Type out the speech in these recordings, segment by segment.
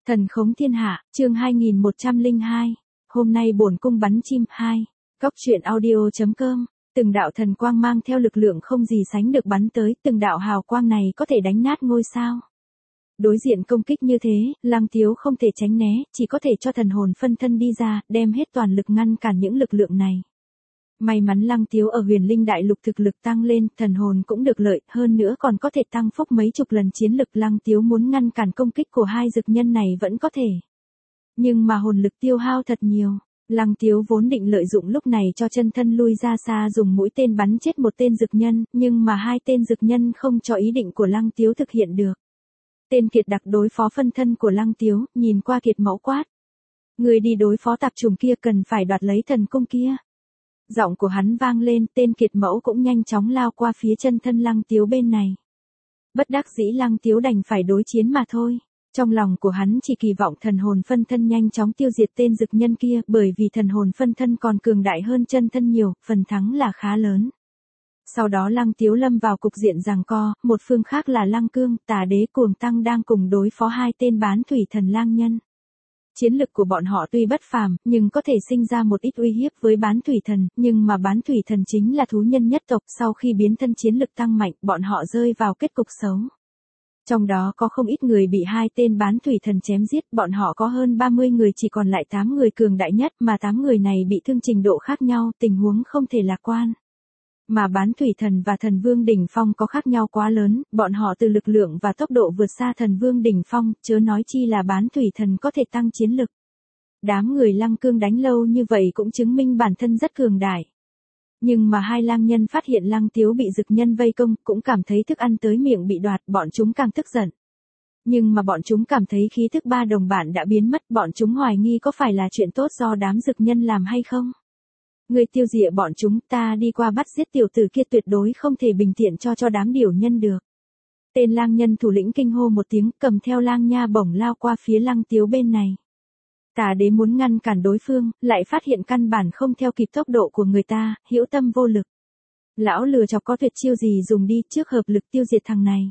Thần khống thiên hạ, chương 2102. Hôm nay bổn cung bắn chim 2. Cóc truyện audio.com. Từng đạo thần quang mang theo lực lượng không gì sánh được bắn tới, từng đạo hào quang này có thể đánh nát ngôi sao. Đối diện công kích như thế, Lăng Tiếu không thể tránh né, chỉ có thể cho thần hồn phân thân đi ra, đem hết toàn lực ngăn cản những lực lượng này. May mắn Lăng Tiếu ở Huyền Linh Đại Lục thực lực tăng lên, thần hồn cũng được lợi, hơn nữa còn có thể tăng phúc mấy chục lần chiến lực. Lăng Tiếu muốn ngăn cản công kích của hai dực nhân này vẫn có thể. Nhưng mà hồn lực tiêu hao thật nhiều. Lăng Tiếu vốn định lợi dụng lúc này cho chân thân lui ra xa dùng mũi tên bắn chết một tên dực nhân, nhưng mà hai tên dực nhân không cho ý định của Lăng Tiếu thực hiện được. Tên Kiệt Đặc đối phó phân thân của Lăng Tiếu, nhìn qua Kiệt Mẫu quát. Người đi đối phó tạp trùng kia cần phải đoạt lấy thần cung kia. Giọng của hắn vang lên, tên Kiệt Mẫu cũng nhanh chóng lao qua phía chân thân Lăng Tiếu bên này. Bất đắc dĩ Lăng Tiếu đành phải đối chiến mà thôi. Trong lòng của hắn chỉ kỳ vọng thần hồn phân thân nhanh chóng tiêu diệt tên dực nhân kia, bởi vì thần hồn phân thân còn cường đại hơn chân thân nhiều, phần thắng là khá lớn. Sau đó Lăng Tiếu lâm vào cục diện giằng co, một phương khác là Lăng Cương, Tà Đế Cuồng Tăng đang cùng đối phó hai tên bán thủy thần lang nhân. Chiến lực của bọn họ tuy bất phàm, nhưng có thể sinh ra một ít uy hiếp với bán thủy thần, nhưng mà bán thủy thần chính là thú nhân nhất tộc, sau khi biến thân chiến lực tăng mạnh, bọn họ rơi vào kết cục xấu. Trong đó có không ít người bị hai tên bán thủy thần chém giết, bọn họ có hơn 30 người chỉ còn lại 8 người cường đại nhất, mà 8 người này bị thương trình độ khác nhau, tình huống không thể lạc quan. Mà bán thủy thần và thần vương đỉnh phong có khác nhau quá lớn, bọn họ từ lực lượng và tốc độ vượt xa thần vương đỉnh phong, chớ nói chi là bán thủy thần có thể tăng chiến lực. Đám người Lăng Cương đánh lâu như vậy cũng chứng minh bản thân rất cường đại. Nhưng mà hai lang nhân phát hiện Lăng Tiếu bị dực nhân vây công, cũng cảm thấy thức ăn tới miệng bị đoạt, bọn chúng càng tức giận. Nhưng mà bọn chúng cảm thấy khí thức ba đồng bạn đã biến mất, bọn chúng hoài nghi có phải là chuyện tốt do đám dực nhân làm hay không. Người tiêu diệt bọn chúng, ta đi qua bắt giết tiểu tử kia, tuyệt đối không thể bình tiện cho đám điểu nhân được. Tên lang nhân thủ lĩnh kinh hô một tiếng, cầm theo lang nha bổng lao qua phía Lăng Tiếu bên này. Tà Đế muốn ngăn cản đối phương, lại phát hiện căn bản không theo kịp tốc độ của người ta, hữu tâm vô lực. Lão lừa chọc có tuyệt chiêu gì dùng đi, trước hợp lực tiêu diệt thằng này.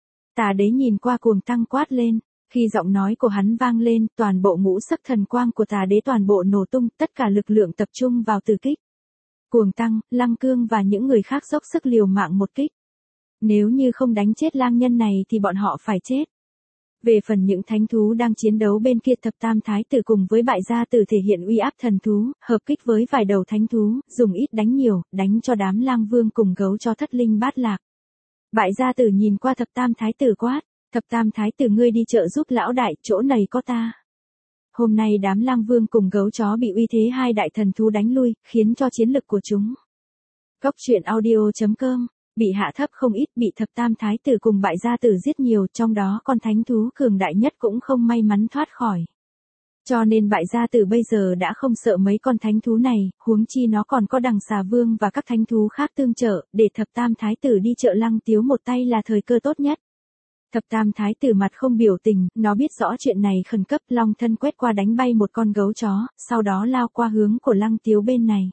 Tà Đế nhìn qua Cuồng Tăng quát lên. Khi giọng nói của hắn vang lên, toàn bộ ngũ sắc thần quang của Tà Đế toàn bộ nổ tung, tất cả lực lượng tập trung vào tử kích. Cuồng Tăng, Lăng Cương và những người khác dốc sức liều mạng một kích. Nếu như không đánh chết lang nhân này thì bọn họ phải chết. Về phần những thánh thú đang chiến đấu bên kia, thập tam thái tử cùng với bại gia tử thể hiện uy áp thần thú, hợp kích với vài đầu thánh thú, dùng ít đánh nhiều, đánh cho đám lang vương cùng gấu cho thất linh bát lạc. Bại gia tử nhìn qua thập tam thái tử quát. Thập tam thái tử, ngươi đi trợ giúp lão đại, chỗ này có ta. Hôm nay đám lang vương cùng gấu chó bị uy thế hai đại thần thú đánh lui, khiến cho chiến lực của chúng. Cóc truyện audio.com, bị hạ thấp không ít, bị thập tam thái tử cùng bại gia tử giết nhiều, trong đó con thánh thú cường đại nhất cũng không may mắn thoát khỏi. Cho nên bại gia tử bây giờ đã không sợ mấy con thánh thú này, huống chi nó còn có đằng xà vương và các thánh thú khác tương trợ, để thập tam thái tử đi trợ Lăng Tiếu một tay là thời cơ tốt nhất. Thập tam thái tử mặt không biểu tình, nó biết rõ chuyện này khẩn cấp, long thân quét qua đánh bay một con gấu chó, sau đó lao qua hướng của Lăng Tiếu bên này.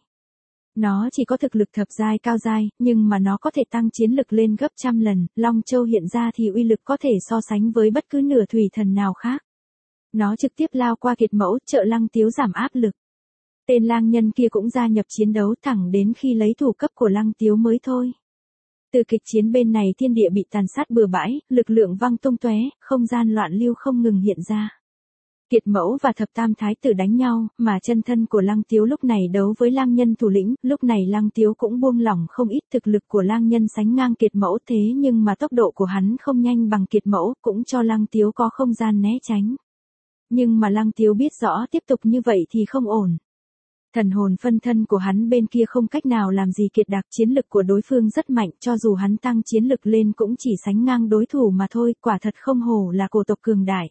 Nó chỉ có thực lực thập giai cao giai, nhưng mà nó có thể tăng chiến lực lên gấp trăm lần, Long Châu hiện ra thì uy lực có thể so sánh với bất cứ nửa thủy thần nào khác. Nó trực tiếp lao qua Kiệt Mẫu, trợ Lăng Tiếu giảm áp lực. Tên lang nhân kia cũng gia nhập chiến đấu thẳng đến khi lấy thủ cấp của Lăng Tiếu mới thôi. Từ kịch chiến bên này thiên địa bị tàn sát bừa bãi, lực lượng văng tung tóe, không gian loạn lưu không ngừng hiện ra. Kiệt Mẫu và thập tam thái tử đánh nhau, mà chân thân của Lăng Tiếu lúc này đấu với lang nhân thủ lĩnh, lúc này Lăng Tiếu cũng buông lỏng không ít, thực lực của lang nhân sánh ngang Kiệt Mẫu, thế nhưng mà tốc độ của hắn không nhanh bằng Kiệt Mẫu, cũng cho Lăng Tiếu có không gian né tránh. Nhưng mà Lăng Tiếu biết rõ tiếp tục như vậy thì không ổn. Thần hồn phân thân của hắn bên kia không cách nào làm gì Kiệt Đặc, chiến lực của đối phương rất mạnh, cho dù hắn tăng chiến lực lên cũng chỉ sánh ngang đối thủ mà thôi, quả thật không hổ là cổ tộc cường đại.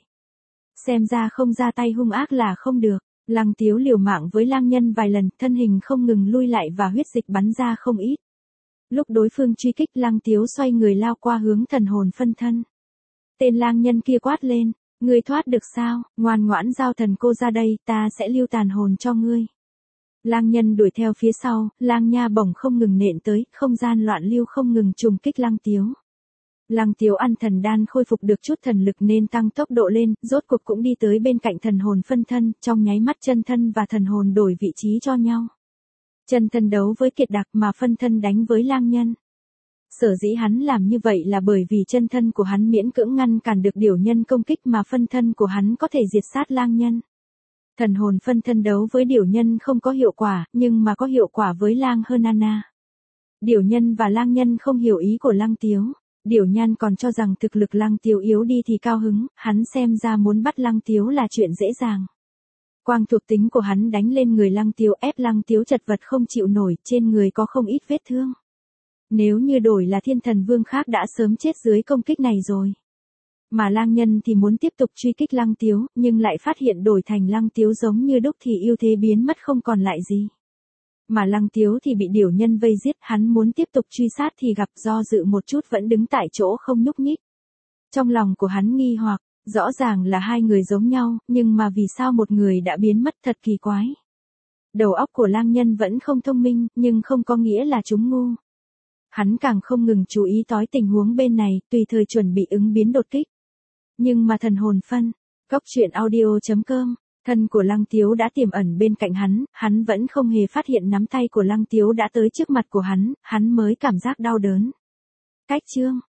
Xem ra không ra tay hung ác là không được. Lăng Tiếu liều mạng với lang nhân vài lần, thân hình không ngừng lui lại và huyết dịch bắn ra không ít. Lúc đối phương truy kích, Lăng Tiếu xoay người lao qua hướng thần hồn phân thân. Tên lang nhân kia quát lên, ngươi thoát được sao, ngoan ngoãn giao thần cô ra đây, ta sẽ lưu tàn hồn cho ngươi. Lang nhân đuổi theo phía sau, lang nha bổng không ngừng nện tới, không gian loạn lưu không ngừng trùng kích Lăng Tiếu. Lăng Tiếu ăn thần đan khôi phục được chút thần lực nên tăng tốc độ lên, rốt cuộc cũng đi tới bên cạnh thần hồn phân thân, trong nháy mắt chân thân và thần hồn đổi vị trí cho nhau. Chân thân đấu với Kiệt Đạc mà phân thân đánh với lang nhân. Sở dĩ hắn làm như vậy là bởi vì chân thân của hắn miễn cưỡng ngăn cản được điểu nhân công kích mà phân thân của hắn có thể diệt sát lang nhân. Thần hồn phân thân đấu với điểu nhân không có hiệu quả, nhưng mà có hiệu quả với lang hơn Anna. Điểu nhân và lang nhân không hiểu ý của Lăng Tiếu. Điểu Nhan còn cho rằng thực lực Lăng Tiếu yếu đi thì cao hứng, hắn xem ra muốn bắt Lăng Tiếu là chuyện dễ dàng. Quang thuộc tính của hắn đánh lên người Lăng Tiếu ép Lăng Tiếu chật vật không chịu nổi, trên người có không ít vết thương. Nếu như đổi là thiên thần vương khác đã sớm chết dưới công kích này rồi. Mà lang nhân thì muốn tiếp tục truy kích Lăng Tiếu, nhưng lại phát hiện đổi thành Lăng Tiếu giống như đúc thì ưu thế biến mất không còn lại gì. Mà Lăng Tiếu thì bị điểu nhân vây giết, hắn muốn tiếp tục truy sát thì gặp do dự một chút vẫn đứng tại chỗ không nhúc nhích. Trong lòng của hắn nghi hoặc, rõ ràng là hai người giống nhau, nhưng mà vì sao một người đã biến mất thật kỳ quái. Đầu óc của lang nhân vẫn không thông minh, nhưng không có nghĩa là chúng ngu. Hắn càng không ngừng chú ý tới tình huống bên này, tùy thời chuẩn bị ứng biến đột kích. Nhưng mà thần hồn phân, góc truyện audio.com, thân của Lăng Tiếu đã tiềm ẩn bên cạnh hắn vẫn không hề phát hiện nắm tay của Lăng Tiếu đã tới trước mặt của hắn mới cảm giác đau đớn. Cách chương